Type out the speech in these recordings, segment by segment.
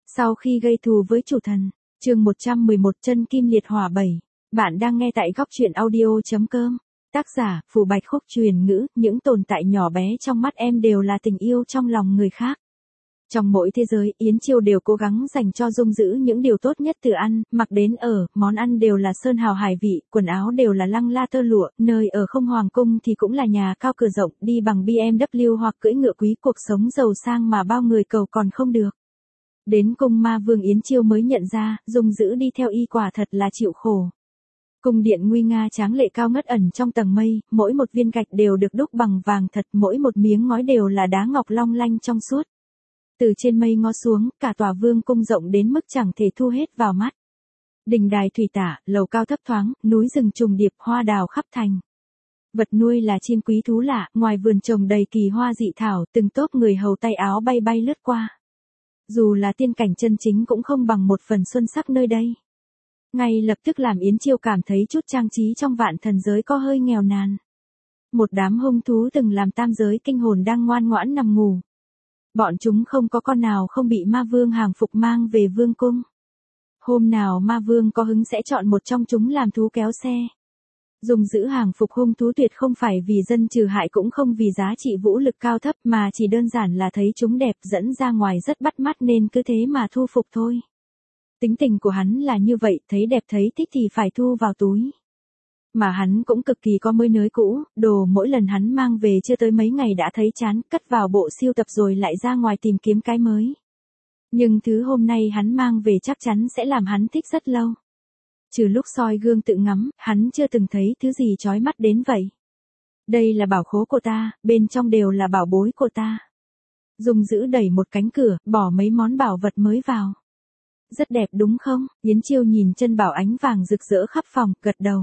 Sau khi gây thù với chủ thần, chương 111 chân kim liệt hỏa 7. Bạn đang nghe tại góc truyện audio.com. Tác giả, Phù Bạch Khúc truyền ngữ, những tồn tại nhỏ bé trong mắt em đều là tình yêu trong lòng người khác. Trong mỗi thế giới, Yến Chiêu đều cố gắng dành cho Dung Dữ những điều tốt nhất từ ăn, mặc đến ở, món ăn đều là sơn hào hải vị, quần áo đều là lăng la tơ lụa, nơi ở không hoàng cung thì cũng là nhà cao cửa rộng, đi bằng BMW hoặc cưỡi ngựa quý, cuộc sống giàu sang mà bao người cầu còn không được. Đến cung ma vương Yến Chiêu mới nhận ra, Dung Dữ đi theo y quả thật là chịu khổ. Cung điện nguy nga tráng lệ cao ngất ẩn trong tầng mây, mỗi một viên gạch đều được đúc bằng vàng thật, mỗi một miếng ngói đều là đá ngọc long lanh trong suốt. Từ trên mây ngó xuống, cả tòa vương cung rộng đến mức chẳng thể thu hết vào mắt. Đình đài thủy tả, lầu cao thấp thoáng, núi rừng trùng điệp, hoa đào khắp thành. Vật nuôi là chim quý thú lạ, ngoài vườn trồng đầy kỳ hoa dị thảo, từng tốp người hầu tay áo bay bay lướt qua. Dù là tiên cảnh chân chính cũng không bằng một phần xuân sắc nơi đây. Ngay lập tức làm Yến Chiêu cảm thấy chút trang trí trong vạn thần giới có hơi nghèo nàn. Một đám hung thú từng làm tam giới kinh hồn đang ngoan ngoãn nằm ngủ. Bọn chúng không có con nào không bị ma vương hàng phục mang về vương cung. Hôm nào ma vương có hứng sẽ chọn một trong chúng làm thú kéo xe. Dung Dữ hàng phục hung thú tuyệt không phải vì dân trừ hại cũng không vì giá trị vũ lực cao thấp mà chỉ đơn giản là thấy chúng đẹp dẫn ra ngoài rất bắt mắt nên cứ thế mà thu phục thôi. Tính tình của hắn là như vậy, thấy đẹp thấy thích thì phải thu vào túi. Mà hắn cũng cực kỳ có mới nới cũ, đồ mỗi lần hắn mang về chưa tới mấy ngày đã thấy chán, cất vào bộ sưu tập rồi lại ra ngoài tìm kiếm cái mới. Nhưng thứ hôm nay hắn mang về chắc chắn sẽ làm hắn thích rất lâu. Trừ lúc soi gương tự ngắm, hắn chưa từng thấy thứ gì chói mắt đến vậy. Đây là bảo khố của ta, bên trong đều là bảo bối của ta. Dung Dữ đẩy một cánh cửa, bỏ mấy món bảo vật mới vào. Rất đẹp đúng không? Yến Chiêu nhìn chân bảo ánh vàng rực rỡ khắp phòng, gật đầu.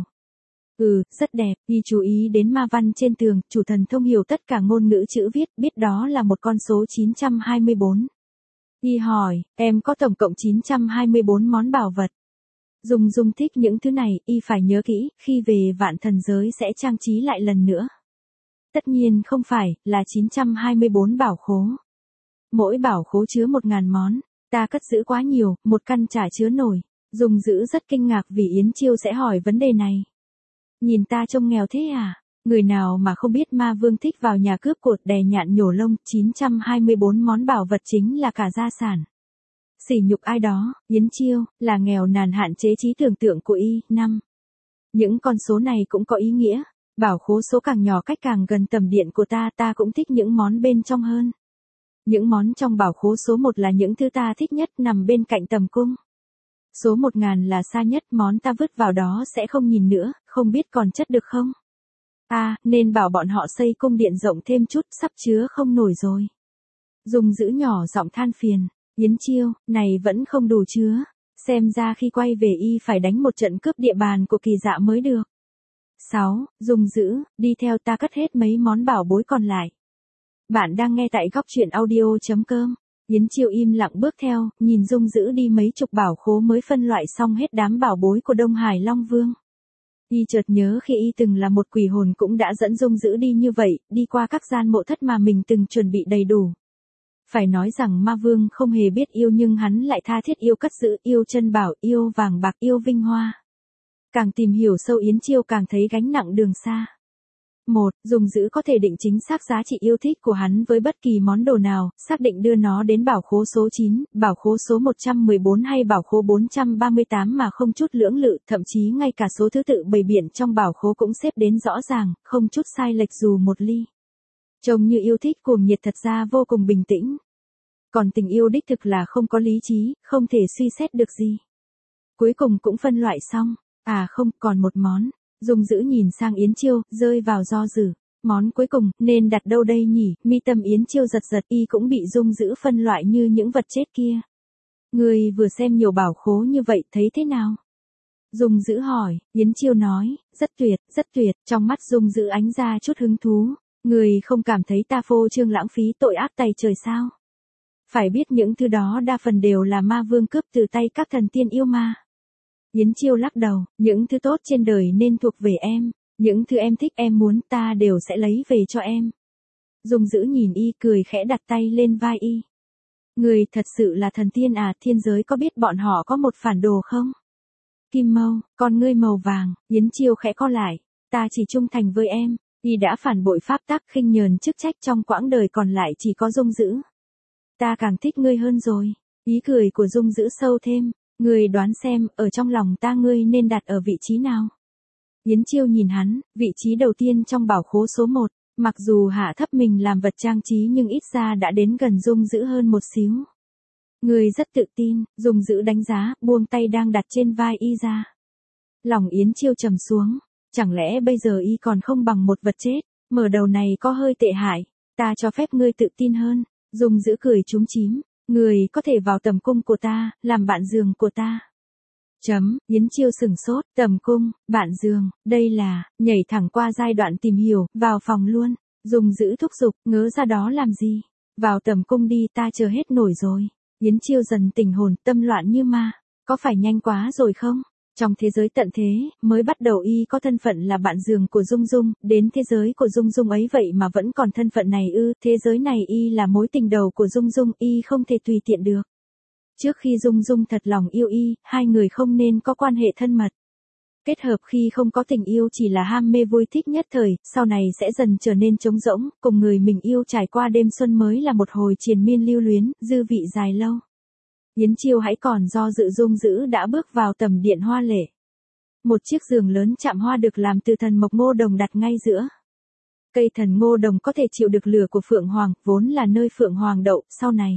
Rất đẹp, y chú ý đến ma văn trên tường, chủ thần thông hiểu tất cả ngôn ngữ chữ viết, biết đó là một con số 924. Y hỏi, em có tổng cộng 924 món bảo vật. Dung thích những thứ này, y phải nhớ kỹ, khi về vạn thần giới sẽ trang trí lại lần nữa. Tất nhiên không phải, là 924 bảo khố. Mỗi bảo khố chứa 1000 món, ta cất giữ quá nhiều, một căn chả chứa nổi. Dung Dữ rất kinh ngạc vì Yến Chiêu sẽ hỏi vấn đề này. Nhìn ta trông nghèo thế à? Người nào mà không biết ma vương thích vào nhà cướp cột đè nhạn nhổ lông, 924 món bảo vật chính là cả gia sản. Sỉ nhục ai đó, Yến Chiêu, là nghèo nàn hạn chế trí tưởng tượng của y. 5. Những con số này cũng có ý nghĩa. Bảo khố số càng nhỏ cách càng gần tầm điện của ta cũng thích những món bên trong hơn. Những món trong bảo khố số 1 là những thứ ta thích nhất nằm bên cạnh tầm cung. Số 1000 là xa nhất, món ta vứt vào đó sẽ không nhìn nữa, không biết còn chất được không? Nên bảo bọn họ xây cung điện rộng thêm chút, sắp chứa không nổi rồi. Dung Dữ nhỏ giọng than phiền. Yến Chiêu, này vẫn không đủ chứa. Xem ra khi quay về y phải đánh một trận cướp địa bàn của Kỳ Dạ mới được. 6. Dung Dữ, đi theo ta cất hết mấy món bảo bối còn lại. Bạn đang nghe tại góc truyện audio.com. Yến Chiêu im lặng bước theo, nhìn Dung Dữ đi mấy chục bảo khố mới phân loại xong hết đám bảo bối của Đông Hải Long Vương. Y chợt nhớ khi y từng là một quỷ hồn cũng đã dẫn Dung Dữ đi như vậy, đi qua các gian mộ thất mà mình từng chuẩn bị đầy đủ. Phải nói rằng ma vương không hề biết yêu nhưng hắn lại tha thiết yêu cất giữ, yêu chân bảo, yêu vàng bạc, yêu vinh hoa. Càng tìm hiểu sâu Yến Chiêu càng thấy gánh nặng đường xa. 1. Dung Dữ có thể định chính xác giá trị yêu thích của hắn với bất kỳ món đồ nào, xác định đưa nó đến bảo khố số 9, bảo khố số 114 hay bảo khố 438 mà không chút lưỡng lự, thậm chí ngay cả số thứ tự bày biện trong bảo khố cũng xếp đến rõ ràng, không chút sai lệch dù một ly. Trông như yêu thích cuồng nhiệt thật ra vô cùng bình tĩnh. Còn tình yêu đích thực là không có lý trí, không thể suy xét được gì. Cuối cùng cũng phân loại xong. Không, còn một món. Dung Dữ nhìn sang Yến Chiêu, rơi vào do dự. Món cuối cùng, nên đặt đâu đây nhỉ? Mi tâm Yến Chiêu giật giật, y cũng bị Dung Dữ phân loại như những vật chết kia. Người vừa xem nhiều bảo khố như vậy, thấy thế nào? Dung Dữ hỏi, Yến Chiêu nói, rất tuyệt, trong mắt Dung Dữ ánh ra chút hứng thú. Người không cảm thấy ta phô trương lãng phí tội ác tày trời sao? Phải biết những thứ đó đa phần đều là ma vương cướp từ tay các thần tiên yêu ma. Yến Chiêu lắc đầu, những thứ tốt trên đời nên thuộc về em, những thứ em thích em muốn ta đều sẽ lấy về cho em. Dung Dữ nhìn y cười khẽ đặt tay lên vai y. Người thật sự là thần tiên à, thiên giới có biết bọn họ có một phản đồ không? Kim Mâu, con ngươi màu vàng, Yến Chiêu khẽ co lại, ta chỉ trung thành với em, y đã phản bội pháp tắc khinh nhờn chức trách trong quãng đời còn lại chỉ có Dung Dữ. Ta càng thích ngươi hơn rồi, ý cười của Dung Dữ sâu thêm, ngươi đoán xem, ở trong lòng ta ngươi nên đặt ở vị trí nào? Yến Chiêu nhìn hắn, vị trí đầu tiên trong bảo khố số 1, mặc dù hạ thấp mình làm vật trang trí nhưng ít ra đã đến gần Dung Dữ hơn một xíu. Ngươi rất tự tin, Dung Dữ đánh giá, buông tay đang đặt trên vai y ra. Lòng Yến Chiêu trầm xuống, chẳng lẽ bây giờ y còn không bằng một vật chết, mở đầu này có hơi tệ hại, ta cho phép ngươi tự tin hơn. Dung Dữ cười chúm chím, ngươi có thể vào tầm cung của ta, làm bạn giường của ta. Yến Chiêu sửng sốt, tầm cung, bạn giường, đây là, nhảy thẳng qua giai đoạn tìm hiểu, vào phòng luôn. Dung Dữ thúc giục, ngớ ra đó làm gì? Vào tầm cung đi, ta chờ hết nổi rồi. Yến Chiêu dần tỉnh hồn, tâm loạn như ma, có phải nhanh quá rồi không? Trong thế giới tận thế, mới bắt đầu y có thân phận là bạn giường của Dung Dung, đến thế giới của Dung Dung ấy vậy mà vẫn còn thân phận này ư, thế giới này y là mối tình đầu của Dung Dung, y không thể tùy tiện được. Trước khi Dung Dung thật lòng yêu y, hai người không nên có quan hệ thân mật. Kết hợp khi không có tình yêu chỉ là ham mê vui thích nhất thời, sau này sẽ dần trở nên trống rỗng, cùng người mình yêu trải qua đêm xuân mới là một hồi triền miên lưu luyến, dư vị dài lâu. Yến Chiêu hãy còn do dự, Dung Dữ đã bước vào tầm điện hoa lệ. Một chiếc giường lớn chạm hoa được làm từ thần mộc ngô đồng đặt ngay giữa. Cây thần ngô đồng có thể chịu được lửa của Phượng Hoàng, vốn là nơi Phượng Hoàng đậu, sau này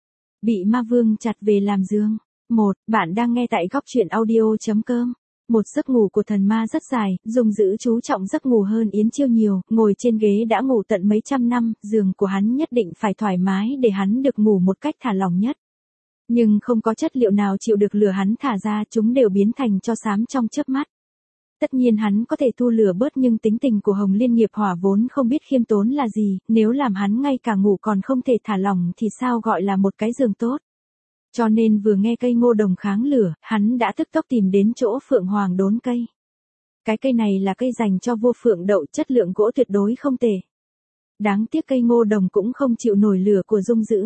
bị ma vương chặt về làm giường. Bạn đang nghe tại góc truyện audio.com. Một giấc ngủ của thần ma rất dài, Dung Dữ chú trọng giấc ngủ hơn Yến Chiêu nhiều, ngồi trên ghế đã ngủ tận mấy trăm năm, giường của hắn nhất định phải thoải mái để hắn được ngủ một cách thả lỏng nhất. Nhưng không có chất liệu nào chịu được lửa hắn thả ra, chúng đều biến thành tro xám trong chớp mắt. Tất nhiên hắn có thể thu lửa bớt nhưng tính tình của Hồng Liên nghiệp hỏa vốn không biết khiêm tốn là gì, nếu làm hắn ngay cả ngủ còn không thể thả lỏng thì sao gọi là một cái giường tốt. Cho nên vừa nghe cây ngô đồng kháng lửa, hắn đã tức tốc tìm đến chỗ Phượng Hoàng đốn cây. Cái cây này là cây dành cho vua Phượng đậu, chất lượng gỗ tuyệt đối không tệ. Đáng tiếc cây ngô đồng cũng không chịu nổi lửa của Dung Dữ.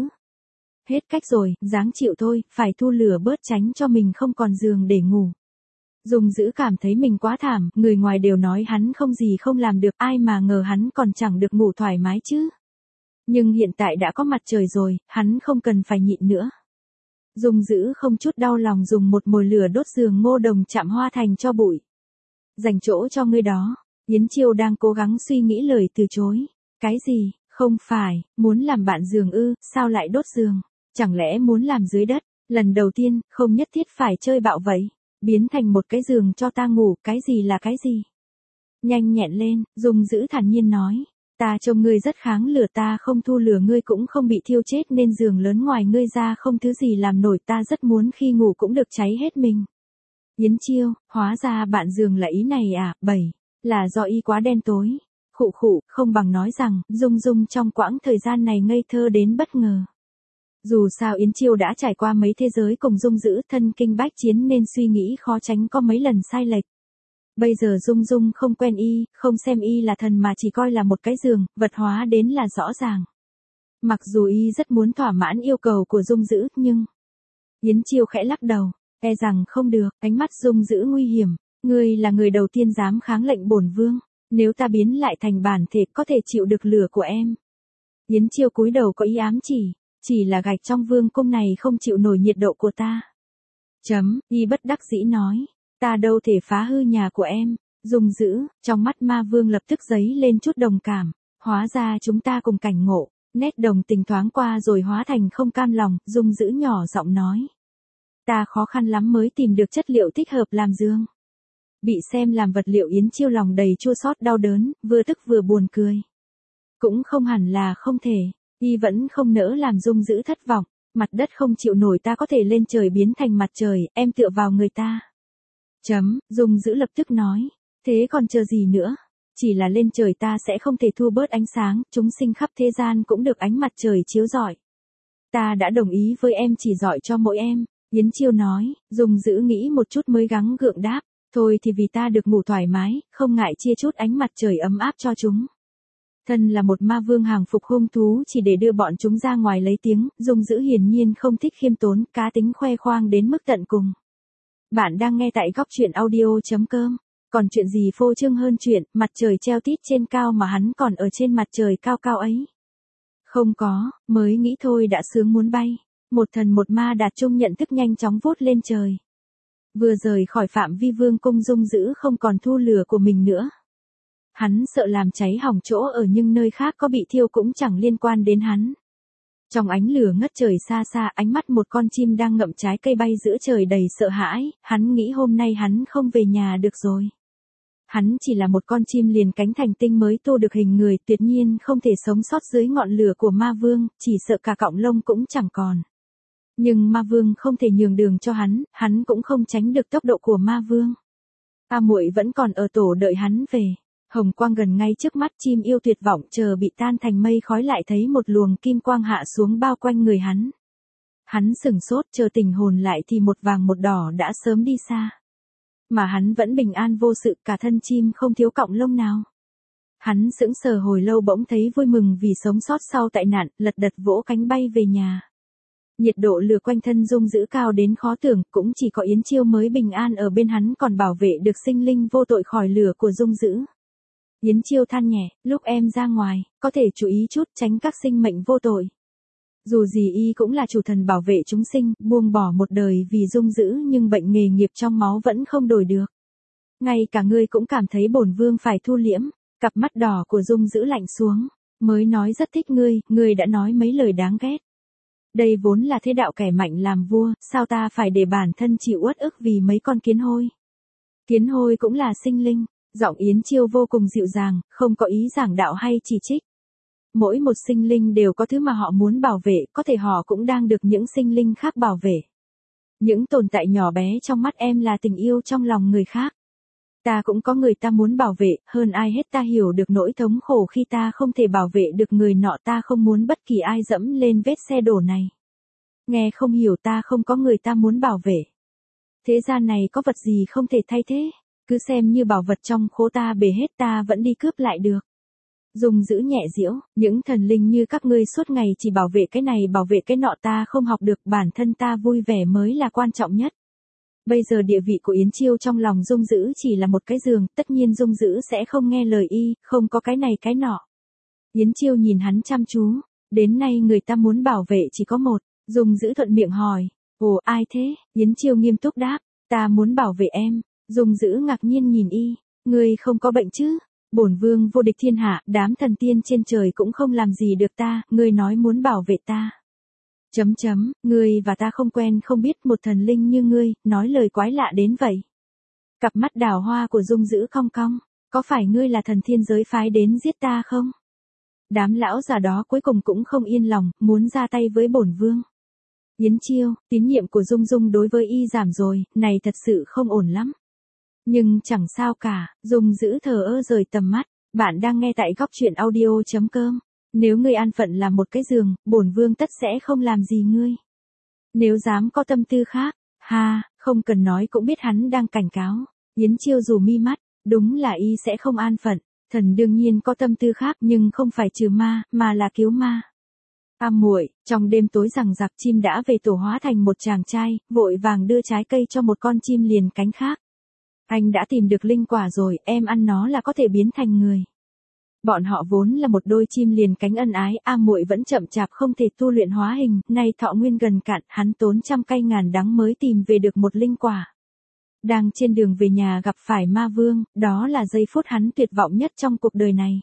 Hết cách rồi, dáng chịu thôi, phải thu lửa bớt tránh cho mình không còn giường để ngủ. Dung Dữ cảm thấy mình quá thảm, người ngoài đều nói hắn không gì không làm được, ai mà ngờ hắn còn chẳng được ngủ thoải mái chứ. Nhưng hiện tại đã có mặt trời rồi, hắn không cần phải nhịn nữa. Dung Dữ không chút đau lòng dùng một mồi lửa đốt giường ngô đồng chạm hoa thành cho bụi. Dành chỗ cho ngươi đó. Yến Chiêu đang cố gắng suy nghĩ lời từ chối. Cái gì, không phải, muốn làm bạn giường ư, sao lại đốt giường? Chẳng lẽ muốn làm dưới đất? Lần đầu tiên, không nhất thiết phải chơi bạo vậy. Biến thành một cái giường cho ta ngủ, cái gì là cái gì? Nhanh nhẹn lên, Dung Dữ thản nhiên nói. Ta trông ngươi rất kháng lửa, ta không thu lửa ngươi cũng không bị thiêu chết nên giường lớn ngoài ngươi ra không thứ gì làm nổi, ta rất muốn khi ngủ cũng được cháy hết mình. Yến Chiêu, hóa ra bạn giường là ý này à, là do y quá đen tối. Khụ, không bằng nói rằng, Dung Dung trong quãng thời gian này ngây thơ đến bất ngờ. Dù sao Yến Chiêu đã trải qua mấy thế giới cùng Dung Dữ, thân kinh bách chiến nên suy nghĩ khó tránh có mấy lần sai lệch. Bây giờ Dung Dung không quen y, không xem y là thần mà chỉ coi là một cái giường, vật hóa đến là rõ ràng. Mặc dù y rất muốn thỏa mãn yêu cầu của Dung Dữ, nhưng Yến Chiêu khẽ lắc đầu, e rằng không được, ánh mắt Dung Dữ nguy hiểm, ngươi là người đầu tiên dám kháng lệnh bổn vương, nếu ta biến lại thành bản thể có thể chịu được lửa của em. Yến Chiêu cúi đầu có ý ám chỉ là gạch trong vương cung này không chịu nổi nhiệt độ của ta. Y bất đắc dĩ nói. Ta đâu thể phá hư nhà của em. Dung Dữ, trong mắt ma vương lập tức dấy lên chút đồng cảm. Hóa ra chúng ta cùng cảnh ngộ. Nét đồng tình thoáng qua rồi hóa thành không cam lòng. Dung Dữ nhỏ giọng nói. Ta khó khăn lắm mới tìm được chất liệu thích hợp làm giường. Bị xem làm vật liệu Yến Chiêu lòng đầy chua xót đau đớn, vừa tức vừa buồn cười. Cũng không hẳn là không thể. Y vẫn không nỡ làm Dung Dữ thất vọng. Mặt đất không chịu nổi ta có thể lên trời biến thành mặt trời, em tựa vào người ta. Dung Dữ lập tức nói. Thế còn chờ gì nữa? Chỉ là lên trời ta sẽ không thể thu bớt ánh sáng, chúng sinh khắp thế gian cũng được ánh mặt trời chiếu rọi. Ta đã đồng ý với em chỉ rọi cho mỗi em. Yến Chiêu nói, Dung Dữ nghĩ một chút mới gắng gượng đáp. Thôi thì vì ta được ngủ thoải mái, không ngại chia chút ánh mặt trời ấm áp cho chúng. Thân là một ma vương hàng phục hung thú chỉ để đưa bọn chúng ra ngoài lấy tiếng, Dung Dữ hiển nhiên không thích khiêm tốn, cá tính khoe khoang đến mức tận cùng. Bạn đang nghe tại góc truyện audio.com. Còn chuyện gì phô trương hơn chuyện, mặt trời treo tít trên cao mà hắn còn ở trên mặt trời cao cao ấy. Không có, mới nghĩ thôi đã sướng muốn bay. Một thần một ma đạt chung nhận thức nhanh chóng vút lên trời. Vừa rời khỏi phạm vi vương cung, Dung Dữ không còn thu lửa của mình nữa. Hắn sợ làm cháy hỏng chỗ ở nhưng nơi khác có bị thiêu cũng chẳng liên quan đến hắn. Trong ánh lửa ngất trời xa xa, ánh mắt một con chim đang ngậm trái cây bay giữa trời đầy sợ hãi, hắn nghĩ hôm nay hắn không về nhà được rồi. Hắn chỉ là một con chim liền cánh thành tinh mới tô được hình người, tuyệt nhiên không thể sống sót dưới ngọn lửa của ma vương, chỉ sợ cả cọng lông cũng chẳng còn. Nhưng ma vương không thể nhường đường cho hắn cũng không tránh được tốc độ của ma vương. A Muội vẫn còn ở tổ đợi hắn về. Hồng quang gần ngay trước mắt, chim yêu tuyệt vọng chờ bị tan thành mây khói lại thấy một luồng kim quang hạ xuống bao quanh người hắn. Hắn sửng sốt chờ tỉnh hồn lại thì một vàng một đỏ đã sớm đi xa. Mà hắn vẫn bình an vô sự, cả thân chim không thiếu cọng lông nào. Hắn sững sờ hồi lâu bỗng thấy vui mừng vì sống sót sau tai nạn, lật đật vỗ cánh bay về nhà. Nhiệt độ lửa quanh thân Dung Dữ cao đến khó tưởng, cũng chỉ có Yến Chiêu mới bình an ở bên hắn còn bảo vệ được sinh linh vô tội khỏi lửa của Dung Dữ. Yến Chiêu than nhẹ, lúc em ra ngoài, có thể chú ý chút tránh các sinh mệnh vô tội. Dù gì y cũng là chủ thần bảo vệ chúng sinh, buông bỏ một đời vì Dung Dữ nhưng bệnh nghề nghiệp trong máu vẫn không đổi được. Ngay cả ngươi cũng cảm thấy bổn vương phải thu liễm, cặp mắt đỏ của Dung Dữ lạnh xuống, mới nói rất thích ngươi đã nói mấy lời đáng ghét. Đây vốn là thế đạo kẻ mạnh làm vua, sao ta phải để bản thân chịu uất ức vì mấy con kiến hôi. Kiến hôi cũng là sinh linh. Giọng Yến Chiêu vô cùng dịu dàng, không có ý giảng đạo hay chỉ trích. Mỗi một sinh linh đều có thứ mà họ muốn bảo vệ, có thể họ cũng đang được những sinh linh khác bảo vệ. Những tồn tại nhỏ bé trong mắt em là tình yêu trong lòng người khác. Ta cũng có người ta muốn bảo vệ, hơn ai hết ta hiểu được nỗi thống khổ khi ta không thể bảo vệ được người nọ, ta không muốn bất kỳ ai dẫm lên vết xe đổ này. Nghe không hiểu, ta không có người ta muốn bảo vệ. Thế gian này có vật gì không thể thay thế? Cứ xem như bảo vật trong khố ta bể hết ta vẫn đi cướp lại được. Dung Dữ nhẹ giễu, những thần linh như các ngươi suốt ngày chỉ bảo vệ cái này bảo vệ cái nọ ta không học được, bản thân ta vui vẻ mới là quan trọng nhất. Bây giờ địa vị của Yến Chiêu trong lòng Dung Dữ chỉ là một cái giường, tất nhiên Dung Dữ sẽ không nghe lời y, không có cái này cái nọ. Yến Chiêu nhìn hắn chăm chú, đến nay người ta muốn bảo vệ chỉ có một. Dung Dữ thuận miệng hỏi, ồ ai thế? Yến Chiêu nghiêm túc đáp, ta muốn bảo vệ em. Dung Dữ ngạc nhiên nhìn y, ngươi không có bệnh chứ? Bổn vương vô địch thiên hạ, đám thần tiên trên trời cũng không làm gì được ta, ngươi nói muốn bảo vệ ta. Ngươi và ta không quen không biết, một thần linh như ngươi, nói lời quái lạ đến vậy. Cặp mắt đào hoa của Dung Dữ cong cong, có phải ngươi là thần thiên giới phái đến giết ta không? Đám lão già đó cuối cùng cũng không yên lòng, muốn ra tay với bổn vương. Yến Chiêu, tín nhiệm của Dung Dung đối với y giảm rồi, này thật sự không ổn lắm. Nhưng chẳng sao cả, Dung Dữ thờ ơ rời tầm mắt. Bạn đang nghe tại góc truyện audio.com. Nếu ngươi an phận làm một cái giường, bổn vương tất sẽ không làm gì ngươi. Nếu dám có tâm tư khác, không cần nói cũng biết hắn đang cảnh cáo. Yến Chiêu dù mi mắt, đúng là y sẽ không an phận. Thần đương nhiên có tâm tư khác nhưng không phải trừ ma, mà là cứu ma. A Muội, trong đêm tối rằng giặc chim đã về tổ hóa thành một chàng trai, vội vàng đưa trái cây cho một con chim liền cánh khác. Anh đã tìm được linh quả rồi, em ăn nó là có thể biến thành người. Bọn họ vốn là một đôi chim liền cánh ân ái, A Muội vẫn chậm chạp không thể tu luyện hóa hình, nay thọ nguyên gần cạn, hắn tốn trăm cay ngàn đắng mới tìm về được một linh quả. Đang trên đường về nhà gặp phải ma vương, đó là giây phút hắn tuyệt vọng nhất trong cuộc đời này.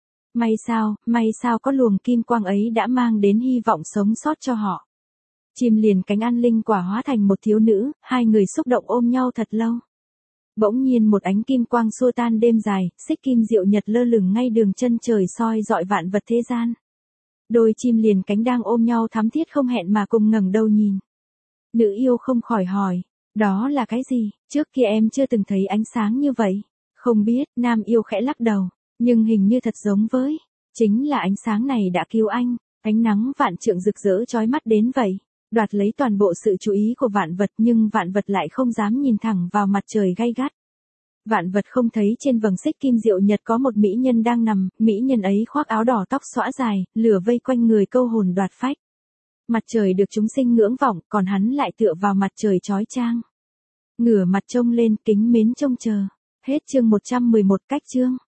May sao có luồng kim quang ấy đã mang đến hy vọng sống sót cho họ. Chim liền cánh ăn linh quả hóa thành một thiếu nữ, hai người xúc động ôm nhau thật lâu. Bỗng nhiên một ánh kim quang xua tan đêm dài, xích kim diệu nhật lơ lửng ngay đường chân trời soi dọi vạn vật thế gian. Đôi chim liền cánh đang ôm nhau thắm thiết không hẹn mà cùng ngẩng đầu nhìn. Nữ yêu không khỏi hỏi, đó là cái gì, trước kia em chưa từng thấy ánh sáng như vậy. Không biết, nam yêu khẽ lắc đầu, nhưng hình như thật giống với, chính là ánh sáng này đã cứu anh, ánh nắng vạn trượng rực rỡ chói mắt đến vậy. Đoạt lấy toàn bộ sự chú ý của vạn vật nhưng vạn vật lại không dám nhìn thẳng vào mặt trời gay gắt. Vạn vật không thấy trên vầng xích kim diệu nhật có một mỹ nhân đang nằm, mỹ nhân ấy khoác áo đỏ tóc xõa dài, lửa vây quanh người câu hồn đoạt phách. Mặt trời được chúng sinh ngưỡng vọng, còn hắn lại tựa vào mặt trời chói chang. Ngửa mặt trông lên kính mến trông chờ. Hết chương 111 cách chương.